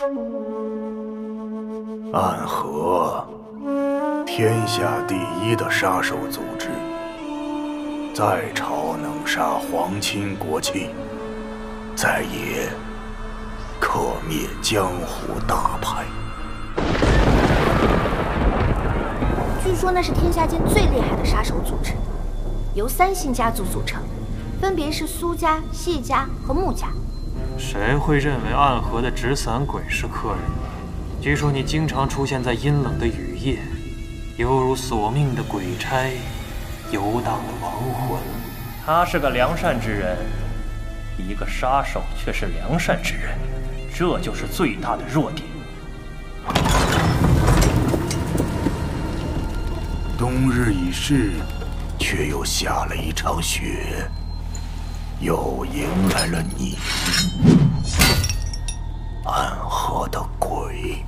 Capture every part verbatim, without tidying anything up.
暗河，天下第一的杀手组织，在朝能杀皇亲国戚，在野可灭江湖大派。 据说那是天下间最厉害的杀手组织，由三姓家族组成，分别是苏家、谢家和穆家。 谁会认为暗河的纸伞鬼是客人？据说你经常出现在阴冷的雨夜，犹如索命的鬼差，游荡的亡魂。他是个良善之人，一个杀手却是良善之人，这就是最大的弱点。 冬日已逝，却又下了一场雪，又迎来了你，暗河的鬼。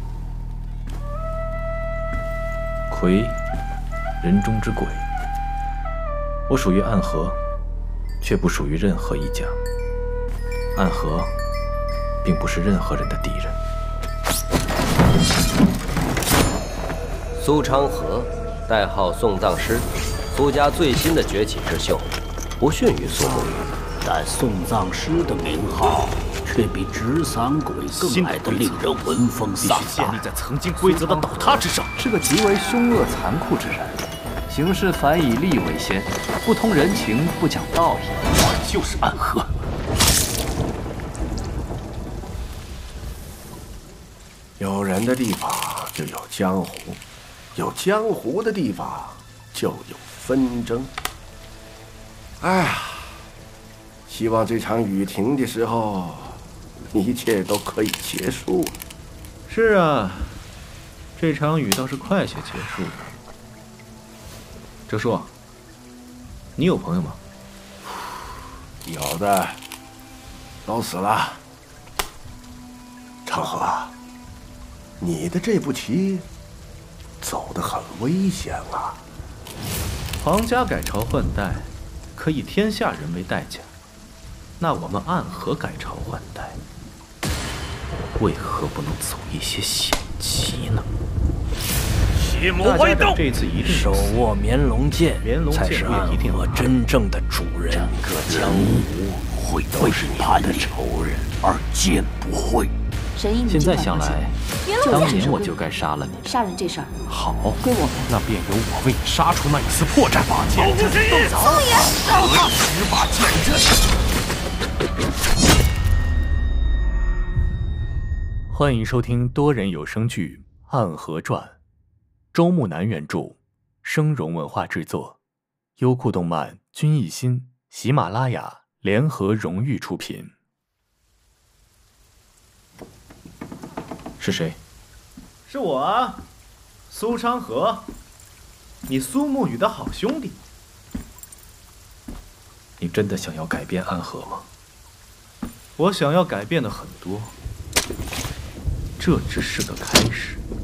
魁，人中之鬼。我属于暗河，却不属于任何一家。暗河并不是任何人的敌人。 苏昌河，代号送葬师，苏家最新的崛起之秀，不逊于苏沐雨。 但送葬师的名号却比纸伞鬼更来得令人闻风丧胆。 建立在曾经规则的倒塌之上， 是个极为凶恶残酷之人，行事凡以利为先，不通人情，不讲道义。 我就是暗河。 有人的地方就有江湖，有江湖的地方就有纷争。哎呀，希望这场雨停的时候，一切都可以结束。 是啊，这场雨倒是快些结束了。哲叔，你有朋友吗？ 有的，都死了。长河，你的这步棋走得很危险啊！ 皇家改朝换代，可以天下人为代价。那我们暗河改朝换代，为何不能走一些险棋呢？ 邪魔歪道， 这次一定手握绵龙剑， 才是暗河真正的主人。整个江湖会都是他的仇人，而剑不会。 现在想来，当年我就该杀了你。 杀人这事儿， 好， 归我们。 那便由我为你杀出那一丝破绽。把剑阵动早，何十把剑阵。 欢迎收听多人有声剧《暗河传》，周木南原著，声荣文化制作，优酷动漫、君艺新、喜马拉雅联合荣誉出品。 是谁？ 是我啊，苏昌河，你苏沐雨的好兄弟。 你真的想要改变暗河吗？ 我想要改变的很多，这只是个开始。